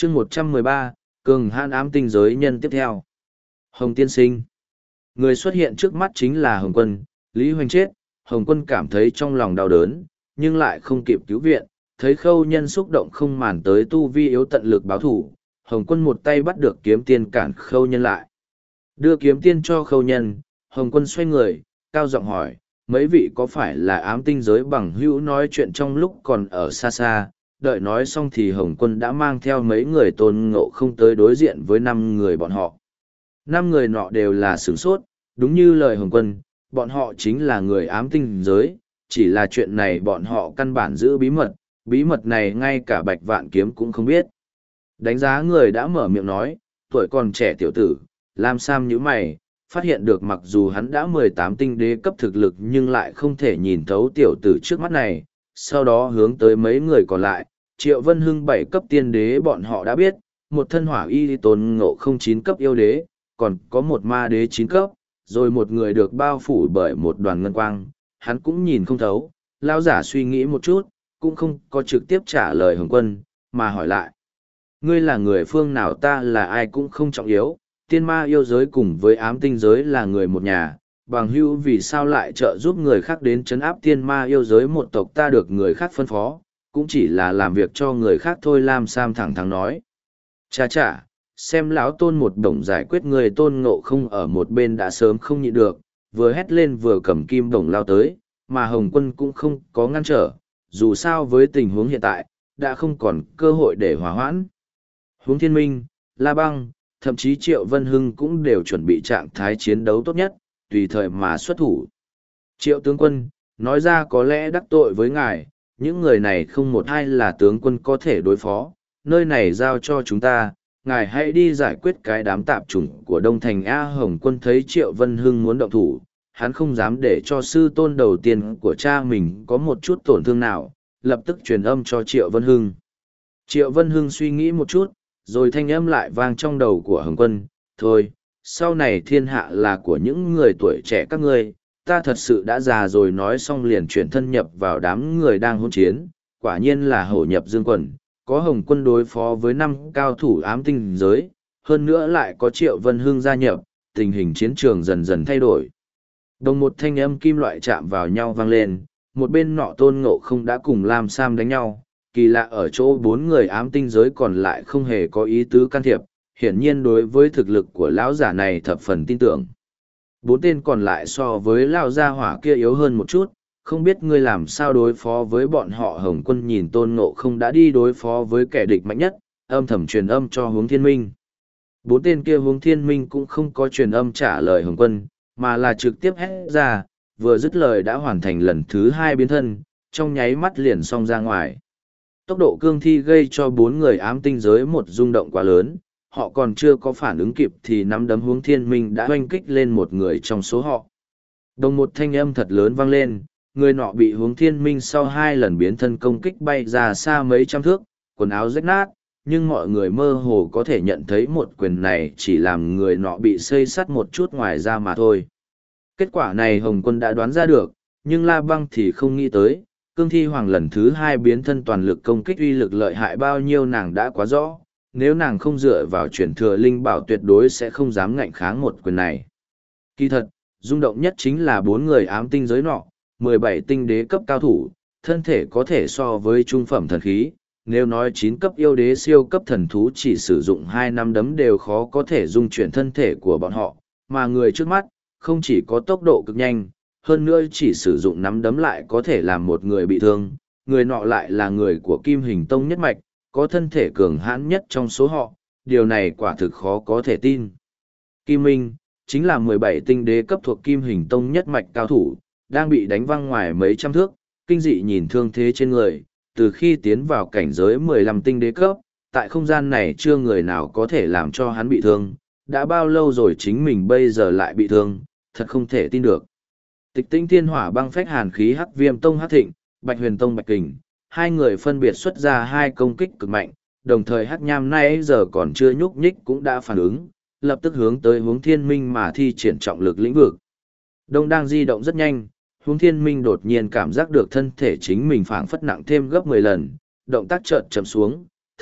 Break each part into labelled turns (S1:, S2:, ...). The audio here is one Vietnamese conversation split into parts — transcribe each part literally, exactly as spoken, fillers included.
S1: chương một trăm mười ba, cường hãn ám tinh giới nhân tiếp theo. Hồng tiên sinh. Người xuất hiện trước mắt chính là Hồng Quân. Lý Hoành chết, Hồng Quân cảm thấy trong lòng đau đớn, nhưng lại không kịp cứu viện, thấy Khâu Nhân xúc động không màn tới tu vi yếu tận lực báo thủ, Hồng Quân một tay bắt được kiếm tiên cản Khâu Nhân lại. Đưa kiếm tiên cho Khâu Nhân, Hồng Quân xoay người, cao giọng hỏi, mấy vị có phải là ám tinh giới bằng hữu nói chuyện trong lúc còn ở xa xa, đợi nói xong thì Hồng Quân đã mang theo mấy người Tôn Ngộ Không tới đối diện với năm người bọn họ. Năm người nọ đều là sửng sốt, đúng như lời Hồng Quân, bọn họ chính là người ám tinh giới, chỉ là chuyện này bọn họ căn bản giữ bí mật, bí mật này ngay cả Bạch Vạn Kiếm cũng không biết. Đánh giá người đã mở miệng nói, tuổi còn trẻ tiểu tử, Lam Sam nhíu mày, phát hiện được mặc dù hắn đã mười tám tinh đế cấp thực lực nhưng lại không thể nhìn thấu tiểu tử trước mắt này, sau đó hướng tới mấy người còn lại, Triệu Vân Hưng bảy cấp tiên đế bọn họ đã biết, một thân hỏa y Tôn Ngộ Không chín cấp yêu đế, còn có một ma đế chín cấp, rồi một người được bao phủ bởi một đoàn ngân quang, hắn cũng nhìn không thấu, lão giả suy nghĩ một chút, cũng không có trực tiếp trả lời Hồng Quân, mà hỏi lại. Ngươi là người phương nào, ta là ai cũng không trọng yếu, tiên ma yêu giới cùng với ám tinh giới là người một nhà, bằng hữu vì sao lại trợ giúp người khác đến trấn áp tiên ma yêu giới một tộc, ta được người khác phân phó, cũng chỉ là làm việc cho người khác thôi. Lam Sam thẳng thắn nói. Chà chà, xem lão Tôn một đồng giải quyết người. Tôn Ngộ Không ở một bên đã sớm không nhịn được, vừa hét lên vừa cầm kim đồng lao tới, mà Hồng Quân cũng không có ngăn trở, dù sao với tình huống hiện tại, đã không còn cơ hội để hòa hoãn. Huống Thiên Minh, La Băng, thậm chí Triệu Vân Hưng cũng đều chuẩn bị trạng thái chiến đấu tốt nhất, tùy thời mà xuất thủ. Triệu tướng quân, nói ra có lẽ đắc tội với ngài, những người này không một ai là tướng quân có thể đối phó, nơi này giao cho chúng ta, ngài hãy đi giải quyết cái đám tạp chủng của Đông Thành A. Hồng Quân thấy Triệu Vân Hưng muốn động thủ, hắn không dám để cho sư tôn đầu tiên của cha mình có một chút tổn thương nào, lập tức truyền âm cho Triệu Vân Hưng. Triệu Vân Hưng suy nghĩ một chút, rồi thanh âm lại vang trong đầu của Hồng Quân, thôi, sau này thiên hạ là của những người tuổi trẻ các ngươi, ta thật sự đã già rồi. Nói xong liền chuyển thân nhập vào đám người đang hỗn chiến, quả nhiên là hổ nhập dương quần, có Hồng Quân đối phó với năm cao thủ ám tinh giới, hơn nữa lại có Triệu Vân Hưng gia nhập, tình hình chiến trường dần dần thay đổi. Đồng một thanh âm kim loại chạm vào nhau vang lên, một bên nọ Tôn Ngộ Không đã cùng Lam Sam đánh nhau, kỳ lạ ở chỗ bốn người ám tinh giới còn lại không hề có ý tứ can thiệp, hiển nhiên đối với thực lực của lão giả này thập phần tin tưởng. Bốn tên còn lại so với lão gia hỏa kia yếu hơn một chút, không biết ngươi làm sao đối phó với bọn họ. Hồng Quân nhìn Tôn Ngộ Không đã đi đối phó với kẻ địch mạnh nhất, âm thầm truyền âm cho Hướng Thiên Minh. Bốn tên kia Hướng Thiên Minh cũng không có truyền âm trả lời Hồng Quân, mà là trực tiếp hét ra, vừa dứt lời đã hoàn thành lần thứ hai biến thân, trong nháy mắt liền xông ra ngoài. Tốc độ cương thi gây cho bốn người ám tinh giới một rung động quá lớn, họ còn chưa có phản ứng kịp thì nắm đấm Hướng Thiên Minh đã oanh kích lên một người trong số họ. Đồng một thanh âm thật lớn vang lên, người nọ bị Hướng Thiên Minh sau hai lần biến thân công kích bay ra xa mấy trăm thước, quần áo rách nát, nhưng mọi người mơ hồ có thể nhận thấy một quyền này chỉ làm người nọ bị xây sắt một chút ngoài ra mà thôi. Kết quả này Hồng Quân đã đoán ra được, nhưng La Băng thì không nghĩ tới, cương thi hoàng lần thứ hai biến thân toàn lực công kích uy lực lợi hại bao nhiêu nàng đã quá rõ, nếu nàng không dựa vào chuyển thừa linh bảo tuyệt đối sẽ không dám ngạnh kháng một quyền này. Kỳ thật, rung động nhất chính là bốn người ám tinh giới nọ, mười bảy tinh đế cấp cao thủ, thân thể có thể so với trung phẩm thần khí, nếu nói chín cấp yêu đế siêu cấp thần thú chỉ sử dụng hai năm đấm đều khó có thể dung chuyển thân thể của bọn họ, mà người trước mắt, không chỉ có tốc độ cực nhanh, hơn nữa chỉ sử dụng nắm đấm lại có thể làm một người bị thương, người nọ lại là người của Kim Hình Tông nhất mạch, có thân thể cường hãn nhất trong số họ, điều này quả thực khó có thể tin. Kim Minh, chính là mười bảy tinh đế cấp thuộc Kim Hình Tông nhất mạch cao thủ, đang bị đánh văng ngoài mấy trăm thước, kinh dị nhìn thương thế trên người, từ khi tiến vào cảnh giới mười lăm tinh đế cấp, tại không gian này chưa người nào có thể làm cho hắn bị thương, đã bao lâu rồi chính mình bây giờ lại bị thương, thật không thể tin được. Tịch Tinh Thiên Hỏa băng phách hàn khí Hắc Viêm Tông Hắc Thịnh, Bạch Huyền Tông Bạch Kình, hai người phân biệt xuất ra hai công kích cực mạnh, đồng thời Hắc Nham nay giờ còn chưa nhúc nhích cũng đã phản ứng, lập tức hướng tới Hướng Thiên Minh mà thi triển trọng lực lĩnh vực. Đông đang di động rất nhanh, Hướng Thiên Minh đột nhiên cảm giác được thân thể chính mình phảng phất nặng thêm gấp mười lần, động tác chợt chậm xuống,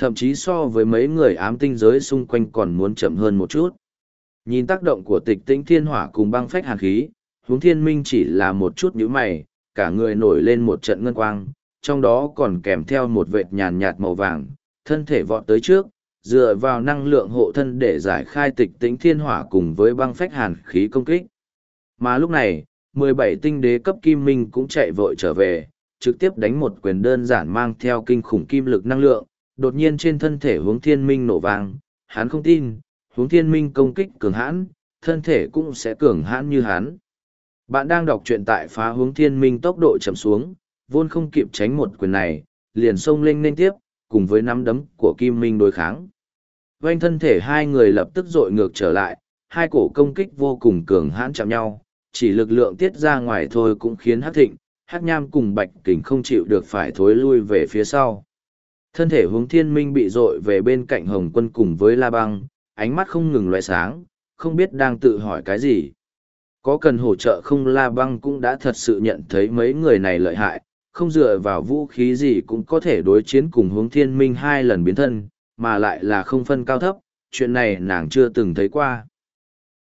S1: thậm chí so với mấy người ám tinh giới xung quanh còn muốn chậm hơn một chút. Nhìn tác động của tịch tĩnh thiên hỏa cùng băng phách hàn khí, Hướng Thiên Minh chỉ là một chút nhíu mày, cả người nổi lên một trận ngân quang, trong đó còn kèm theo một vệt nhàn nhạt màu vàng, thân thể vọt tới trước, dựa vào năng lượng hộ thân để giải khai tịch tĩnh thiên hỏa cùng với băng phách hàn khí công kích. Mà lúc này, mười bảy tinh đế cấp kim minh cũng chạy vội trở về, trực tiếp đánh một quyền đơn giản mang theo kinh khủng kim lực năng lượng, đột nhiên trên thân thể Hướng Thiên Minh nổ vang, hắn không tin, Hướng Thiên Minh công kích cường hãn, thân thể cũng sẽ cường hãn như hắn. Bạn đang đọc truyện tại Phá Hướng Thiên Minh, tốc độ chậm xuống, vốn không kịp tránh một quyền này, liền xông lên nên tiếp, cùng với nắm đấm của Kim Minh đối kháng. Vành thân thể hai người lập tức dội ngược trở lại, hai cổ công kích vô cùng cường hãn chạm nhau, chỉ lực lượng tiết ra ngoài thôi cũng khiến Hắc Thịnh, Hắc Nham cùng Bạch Kình không chịu được phải thối lui về phía sau. Thân thể Hướng Thiên Minh bị dội về bên cạnh Hồng Quân cùng với La Băng, ánh mắt không ngừng lóe sáng, không biết đang tự hỏi cái gì. Có cần hỗ trợ không? La Băng cũng đã thật sự nhận thấy mấy người này lợi hại, không dựa vào vũ khí gì cũng có thể đối chiến cùng Hướng Thiên Minh hai lần biến thân, mà lại là không phân cao thấp, chuyện này nàng chưa từng thấy qua.